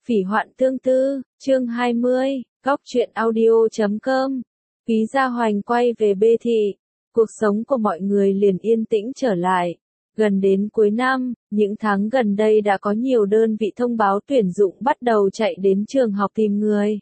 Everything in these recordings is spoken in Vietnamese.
Phỉ hoạn tương tư, chương 20, góc truyện audio.com. Phí Gia Hoành quay về Bê Thị, cuộc sống của mọi người liền yên tĩnh trở lại. Gần đến cuối năm, những tháng gần đây đã có nhiều đơn vị thông báo tuyển dụng bắt đầu chạy đến trường học tìm người.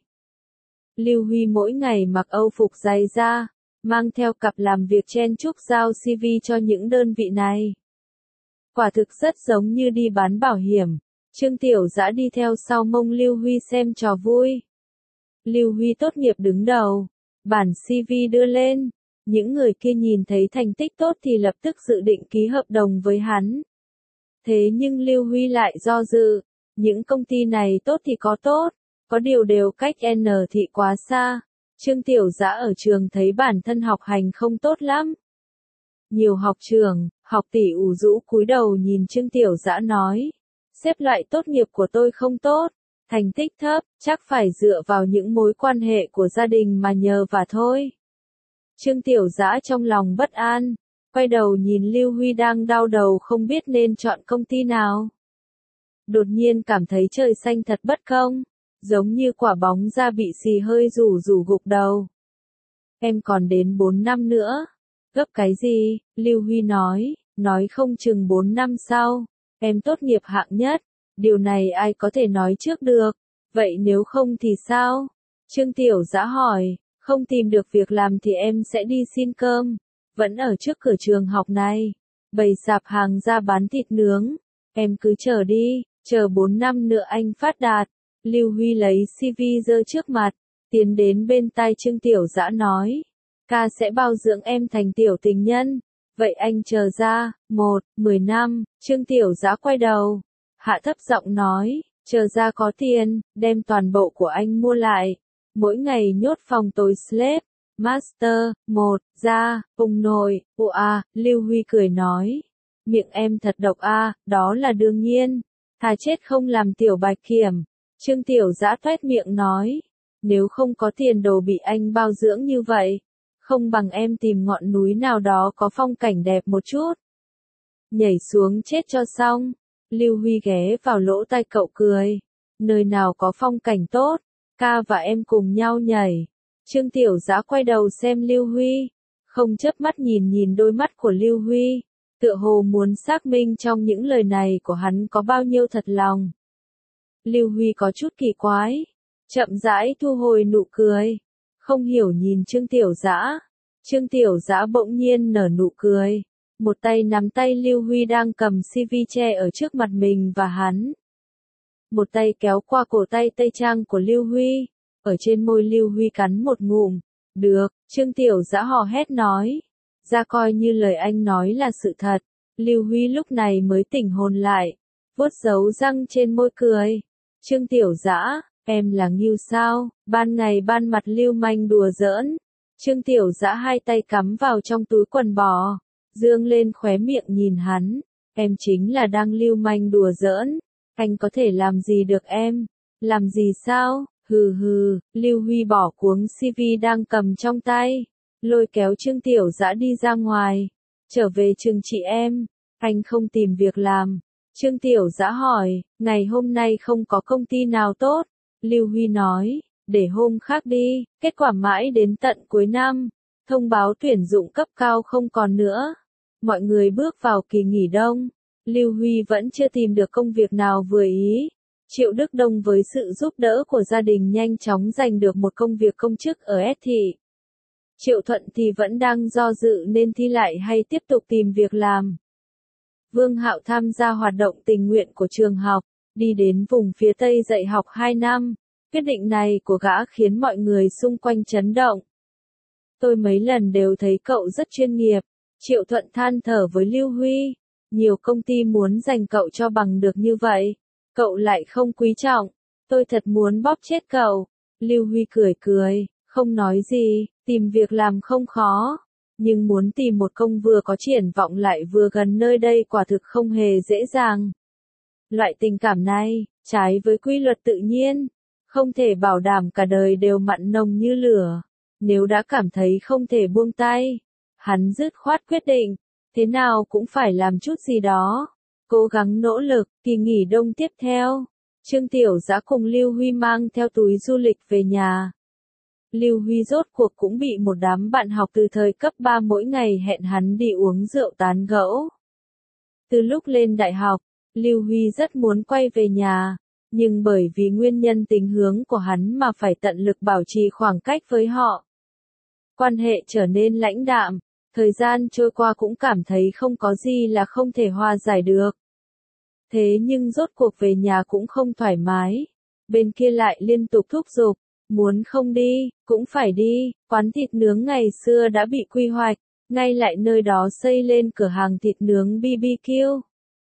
Lưu Huy mỗi ngày mặc âu phục dày da, mang theo cặp làm việc chen chúc giao CV cho những đơn vị này. Quả thực rất giống như đi bán bảo hiểm. Trương Tiểu Dã đi theo sau mông Lưu Huy xem trò vui. Lưu Huy tốt nghiệp đứng đầu, bản CV đưa lên, những người kia nhìn thấy thành tích tốt thì lập tức dự định ký hợp đồng với hắn. Thế nhưng Lưu Huy lại do dự, những công ty này tốt thì có tốt, có điều đều cách N thị quá xa. Trương Tiểu Dã ở trường thấy bản thân học hành không tốt lắm. Nhiều học trường, học tỷ ủ rũ cúi đầu nhìn Trương Tiểu Dã nói. Xếp loại tốt nghiệp của tôi không tốt, thành tích thấp, chắc phải dựa vào những mối quan hệ của gia đình mà nhờ vả thôi. Trương Tiểu Dã trong lòng bất an, quay đầu nhìn Lưu Huy đang đau đầu không biết nên chọn công ty nào. Đột nhiên cảm thấy trời xanh thật bất công, giống như quả bóng da bị xì hơi rủ gục đầu. Em còn đến 4 năm nữa. Gấp cái gì? Lưu Huy nói không chừng 4 năm sau. Em tốt nghiệp hạng nhất, điều này ai có thể nói trước được, vậy nếu không thì sao? Trương Tiểu Dã hỏi, không tìm được việc làm thì em sẽ đi xin cơm, vẫn ở trước cửa trường học này, bày sạp hàng ra bán thịt nướng, em cứ chờ đi, chờ 4 năm nữa anh phát đạt. Lưu Huy lấy CV giơ trước mặt, tiến đến bên tai Trương Tiểu Dã nói, ca sẽ bao dưỡng em thành tiểu tình nhân. Vậy anh chờ ra, 10 năm, Trương Tiểu Dã quay đầu, hạ thấp giọng nói, chờ ra có tiền, đem toàn bộ của anh mua lại, mỗi ngày nhốt phòng tối slave, master, ra, ông nội, Lưu Huy cười nói, miệng em thật độc đó là đương nhiên, thà chết không làm tiểu bạch kiểm. Trương Tiểu Dã toét miệng nói, nếu không có tiền đồ bị anh bao dưỡng như vậy, không bằng em tìm ngọn núi nào đó có phong cảnh đẹp một chút. Nhảy xuống chết cho xong. Lưu Huy ghé vào lỗ tai cậu cười. Nơi nào có phong cảnh tốt, ca và em cùng nhau nhảy. Trương Tiểu Dã quay đầu xem Lưu Huy, không chớp mắt nhìn đôi mắt của Lưu Huy, tựa hồ muốn xác minh trong những lời này của hắn có bao nhiêu thật lòng. Lưu Huy có chút kỳ quái, chậm rãi thu hồi nụ cười. Không hiểu nhìn Trương Tiểu Dã. Trương Tiểu Dã bỗng nhiên nở nụ cười. Một tay nắm tay Lưu Huy đang cầm CV che ở trước mặt mình và hắn. Một tay kéo qua cổ tay tây trang của Lưu Huy. Ở trên môi Lưu Huy cắn một ngụm. Được, Trương Tiểu Dã hò hét nói. Ra coi như lời anh nói là sự thật. Lưu Huy lúc này mới tỉnh hồn lại. Vuốt dấu răng trên môi cười. Trương Tiểu Dã. Em là ngưu sao? Ban ngày ban mặt lưu manh đùa giỡn. Trương Tiểu Dã hai tay cắm vào trong túi quần bò, dương lên khóe miệng nhìn hắn. Em chính là đang lưu manh đùa giỡn. Anh có thể làm gì được em? Làm gì sao? Hừ. Lưu Huy bỏ cuống CV đang cầm trong tay, lôi kéo Trương Tiểu Dã đi ra ngoài. Trở về trường chị em. Anh không tìm việc làm. Trương Tiểu Dã hỏi, ngày hôm nay không có công ty nào tốt. Lưu Huy nói, để hôm khác đi. Kết quả mãi đến tận cuối năm, thông báo tuyển dụng cấp cao không còn nữa. Mọi người bước vào kỳ nghỉ đông. Lưu Huy vẫn chưa tìm được công việc nào vừa ý. Triệu Đức Đông với sự giúp đỡ của gia đình nhanh chóng giành được một công việc công chức ở S thị. Triệu Thuận thì vẫn đang do dự nên thi lại hay tiếp tục tìm việc làm. Vương Hạo tham gia hoạt động tình nguyện của trường học, đi đến vùng phía Tây dạy học 2 năm. Quyết định này của gã khiến mọi người xung quanh chấn động. Tôi mấy lần đều thấy cậu rất chuyên nghiệp. Triệu Thuận than thở với Lưu Huy. Nhiều công ty muốn dành cậu cho bằng được như vậy. Cậu lại không quý trọng. Tôi thật muốn bóp chết cậu. Lưu Huy cười, không nói gì, tìm việc làm không khó. Nhưng muốn tìm một công vừa có triển vọng lại vừa gần nơi đây quả thực không hề dễ dàng. Loại tình cảm này, trái với quy luật tự nhiên, không thể bảo đảm cả đời đều mặn nồng như lửa. Nếu đã cảm thấy không thể buông tay, hắn dứt khoát quyết định, thế nào cũng phải làm chút gì đó, cố gắng nỗ lực. Kỳ nghỉ đông tiếp theo, Trương Tiểu Dã cùng Lưu Huy mang theo túi du lịch về nhà. Lưu Huy rốt cuộc cũng bị một đám bạn học từ thời cấp 3 mỗi ngày hẹn hắn đi uống rượu tán gẫu. Từ lúc lên đại học, Lưu Huy rất muốn quay về nhà, nhưng bởi vì nguyên nhân tính hướng của hắn mà phải tận lực bảo trì khoảng cách với họ. Quan hệ trở nên lãnh đạm, thời gian trôi qua cũng cảm thấy không có gì là không thể hòa giải được. Thế nhưng rốt cuộc về nhà cũng không thoải mái, bên kia lại liên tục thúc giục, muốn không đi, cũng phải đi, quán thịt nướng ngày xưa đã bị quy hoạch, ngay lại nơi đó xây lên cửa hàng thịt nướng BBQ.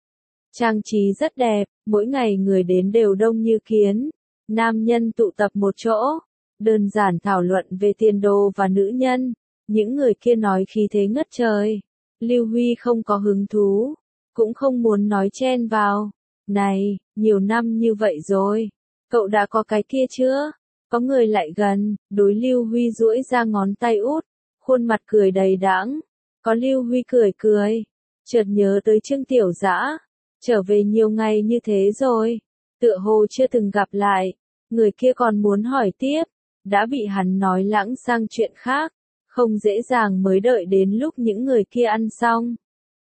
Trang trí rất đẹp, mỗi ngày người đến đều đông như kiến, nam nhân tụ tập một chỗ, đơn giản thảo luận về tiền đồ và nữ nhân, những người kia nói khí thế ngất trời. Lưu Huy không có hứng thú, cũng không muốn nói chen vào. Này, nhiều năm như vậy rồi, cậu đã có cái kia chưa? Có người lại gần, đối Lưu Huy duỗi ra ngón tay út, khuôn mặt cười đầy đãng. Có Lưu Huy cười cười, chợt nhớ tới Trương Tiểu Dã, trở về nhiều ngày như thế rồi, tựa hồ chưa từng gặp lại, người kia còn muốn hỏi tiếp, đã bị hắn nói lãng sang chuyện khác, không dễ dàng mới đợi đến lúc những người kia ăn xong.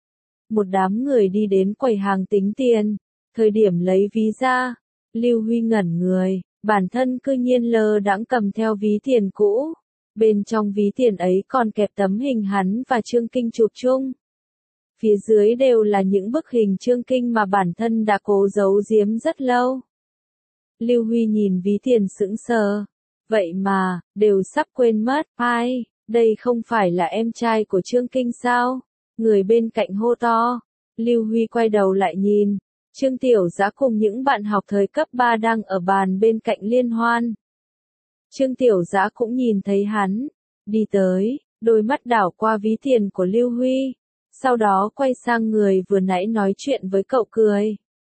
Một đám người đi đến quầy hàng tính tiền, thời điểm lấy ví ra, Lưu Huy ngẩn người, bản thân cư nhiên lơ đãng cầm theo ví tiền cũ, bên trong ví tiền ấy còn kẹp tấm hình hắn và Trương Kinh chụp chung. Phía dưới đều là những bức hình Trương Kinh mà bản thân đã cố giấu giếm rất lâu. Lưu Huy nhìn ví tiền sững sờ, vậy mà, đều sắp quên mất, ai, đây không phải là em trai của Trương Kinh sao? Người bên cạnh hô to, Lưu Huy quay đầu lại nhìn, Trương Tiểu Dã cùng những bạn học thời cấp 3 đang ở bàn bên cạnh liên hoan. Trương Tiểu Dã cũng nhìn thấy hắn, đi tới, đôi mắt đảo qua ví tiền của Lưu Huy, sau đó quay sang người vừa nãy nói chuyện với cậu cười.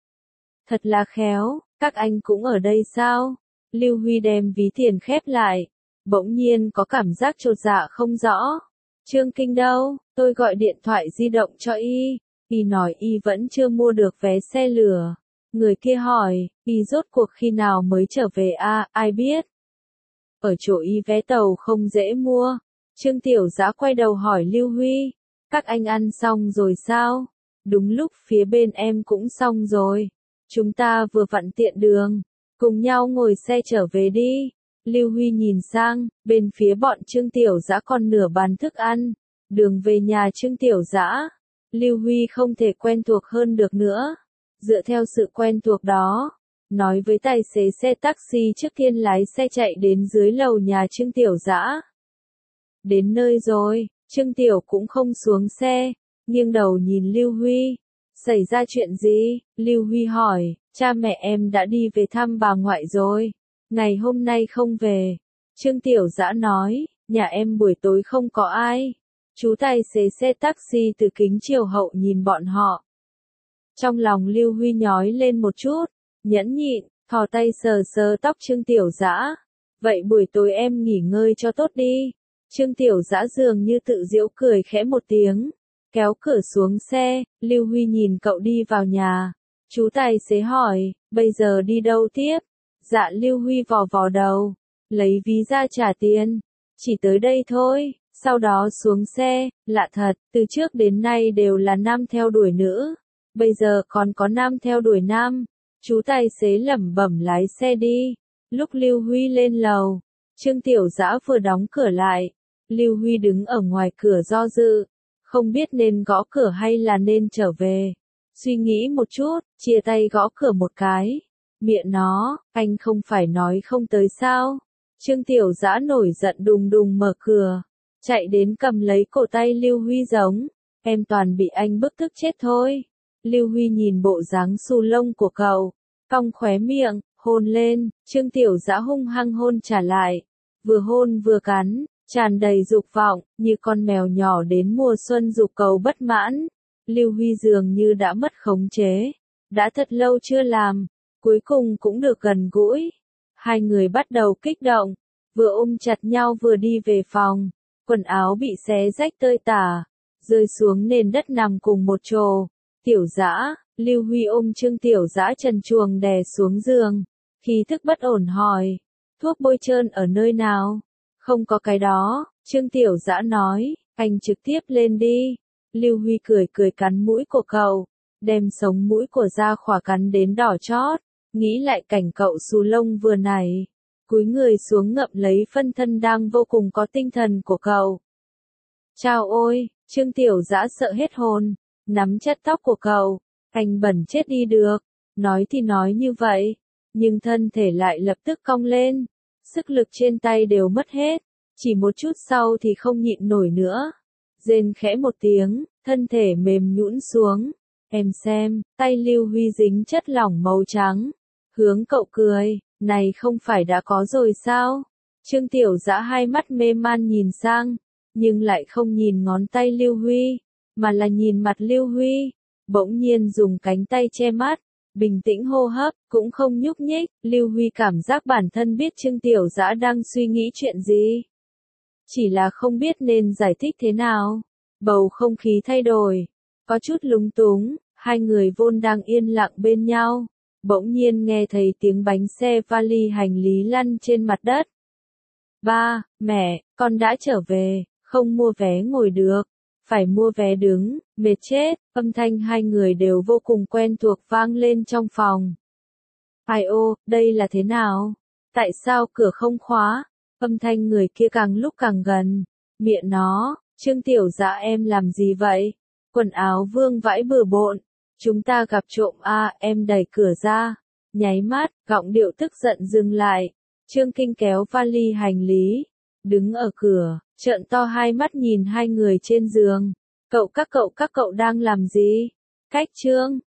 Thật là khéo, các anh cũng ở đây sao? Lưu Huy đem ví tiền khép lại, bỗng nhiên có cảm giác chột dạ không rõ. Trương Kinh đâu? Tôi gọi điện thoại di động cho y nói y vẫn chưa mua được vé xe lửa. Người kia hỏi, y rốt cuộc khi nào mới trở về ai biết? Ở chỗ y vé tàu không dễ mua. Trương Tiểu Dã quay đầu hỏi Lưu Huy, các anh ăn xong rồi sao? Đúng lúc phía bên em cũng xong rồi. Chúng ta vừa vặn tiện đường, cùng nhau ngồi xe trở về đi. Lưu Huy nhìn sang, bên phía bọn Trương Tiểu Dã còn nửa bàn thức ăn, đường về nhà Trương Tiểu Dã. Lưu Huy không thể quen thuộc hơn được nữa. Dựa theo sự quen thuộc đó, nói với tài xế xe taxi trước tiên lái xe chạy đến dưới lầu nhà Trương Tiểu Dã. Đến nơi rồi, Trương Tiểu cũng không xuống xe, nghiêng đầu nhìn Lưu Huy. Xảy ra chuyện gì? Lưu Huy hỏi, cha mẹ em đã đi về thăm bà ngoại rồi. Ngày hôm nay không về. Trương Tiểu Dã nói, nhà em buổi tối không có ai. Chú tài xế xe taxi từ kính chiều hậu nhìn bọn họ. Trong lòng Lưu Huy nhói lên một chút, nhẫn nhịn, thò tay sờ sờ tóc Trương Tiểu Dã. Vậy buổi tối em nghỉ ngơi cho tốt đi. Trương Tiểu Dã dường như tự giễu cười khẽ một tiếng, kéo cửa xuống xe, Lưu Huy nhìn cậu đi vào nhà. Chú tài xế hỏi, bây giờ đi đâu tiếp? Dạ Lưu Huy vò vò đầu, lấy ví ra trả tiền. Chỉ tới đây thôi, sau đó xuống xe, lạ thật, từ trước đến nay đều là nam theo đuổi nữ. Bây giờ còn có nam theo đuổi nam. Chú tài xế lẩm bẩm lái xe đi. Lúc Lưu Huy lên lầu, Trương Tiểu Dã vừa đóng cửa lại. Lưu Huy đứng ở ngoài cửa do dự, không biết nên gõ cửa hay là nên trở về. Suy nghĩ một chút, chia tay gõ cửa một cái. Miệng nó, anh không phải nói không tới sao? Trương Tiểu Dã nổi giận đùng đùng mở cửa, chạy đến cầm lấy cổ tay Lưu Huy giống, em toàn bị anh bức tức chết thôi. Lưu Huy nhìn bộ dáng xù lông của cậu, cong khóe miệng, hôn lên, Trương Tiểu Dã hung hăng hôn trả lại, vừa hôn vừa cắn, tràn đầy dục vọng, như con mèo nhỏ đến mùa xuân dục cầu bất mãn. Lưu Huy dường như đã mất khống chế, đã thật lâu chưa làm, cuối cùng cũng được gần gũi. Hai người bắt đầu kích động, vừa ôm chặt nhau vừa đi về phòng, quần áo bị xé rách tơi tả, rơi xuống nền đất nằm cùng một chỗ. Tiểu Dã, Lưu Huy ôm Trương Tiểu Dã trần truồng đè xuống giường, khí thức bất ổn hỏi, thuốc bôi trơn ở nơi nào? Không có cái đó, Trương Tiểu Dã nói, anh trực tiếp lên đi. Lưu Huy cười cười cắn mũi của cậu, đem sống mũi của Gia Khỏa cắn đến đỏ chót, nghĩ lại cảnh cậu xù lông vừa nãy, cúi người xuống ngậm lấy phân thân đang vô cùng có tinh thần của cậu. Chao ôi, Trương Tiểu Dã sợ hết hồn, nắm chặt tóc của cậu, anh bẩn chết đi được, nói thì nói như vậy, nhưng thân thể lại lập tức cong lên, sức lực trên tay đều mất hết, chỉ một chút sau thì không nhịn nổi nữa. Rên khẽ một tiếng, thân thể mềm nhũn xuống, em xem, tay Lưu Huy dính chất lỏng màu trắng, hướng cậu cười, này không phải đã có rồi sao? Trương Tiểu Dã hai mắt mê man nhìn sang, nhưng lại không nhìn ngón tay Lưu Huy, mà là nhìn mặt Lưu Huy, bỗng nhiên dùng cánh tay che mắt, bình tĩnh hô hấp, cũng không nhúc nhích. Lưu Huy cảm giác bản thân biết Trương Tiểu Dã đang suy nghĩ chuyện gì, chỉ là không biết nên giải thích thế nào. Bầu không khí thay đổi, có chút lúng túng, hai người vốn đang yên lặng bên nhau, bỗng nhiên nghe thấy tiếng bánh xe vali hành lý lăn trên mặt đất. Ba, mẹ, con đã trở về, không mua vé ngồi được, phải mua vé đứng, mệt chết. Âm thanh hai người đều vô cùng quen thuộc vang lên trong phòng. Ai ô, đây là thế nào? Tại sao cửa không khóa? Âm thanh người kia càng lúc càng gần. Miệng nó, Trương Tiểu Dã em làm gì vậy? Quần áo vương vãi bừa bộn. Chúng ta gặp trộm à, em đẩy cửa ra. Nháy mắt, giọng điệu tức giận dừng lại. Trương Kinh kéo vali hành lý, đứng ở cửa, trợn to hai mắt nhìn hai người trên giường. Các cậu đang làm gì? Cách Trương,